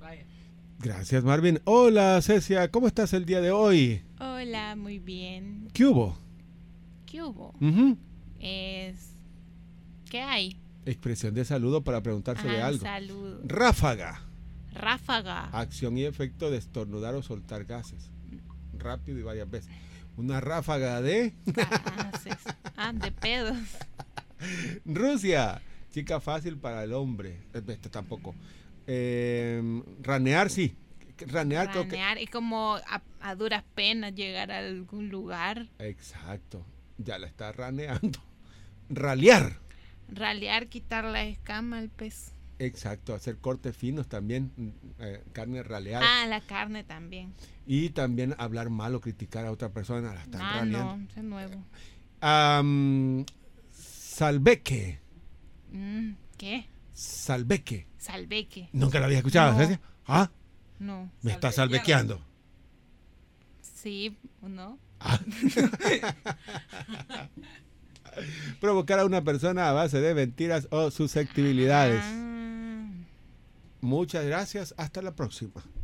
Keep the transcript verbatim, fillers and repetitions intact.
Gracias, Marvin. Hola, Cecia, ¿cómo estás el día de hoy? Hola, muy bien. ¿Qué hubo? ¿Qué hubo? Uh-huh. Es... ¿Qué hay? Expresión de saludo para preguntar sobre Ah, algo. saludo. Ráfaga. Ráfaga. Acción y efecto de estornudar o soltar gases. Rápido y varias veces. Una ráfaga de... Gases. Ah, de pedos. Rusia. Chica fácil para el hombre. Este tampoco. Eh, ranear, sí. Ranear, creo que... Ranear. Y como a, a duras penas llegar a algún lugar. Exacto. Ya la está raneando. Ralear. Ralear, quitar la escama al pez. Exacto, hacer cortes finos también, eh, carne raleada. Ah, la carne también. Y también hablar mal o criticar a otra persona, la están Ah, raleando. no, es nuevo. Um, salveque. Mm, ¿Qué? Salveque. Salveque. ¿Nunca la había escuchado? No. ¿Sabes? ¿Ah? No. Me está salvequeando. Sí, ¿o no? Ah. Provocar a una persona a base de mentiras o susceptibilidades. Ah. Muchas gracias. Hasta la próxima.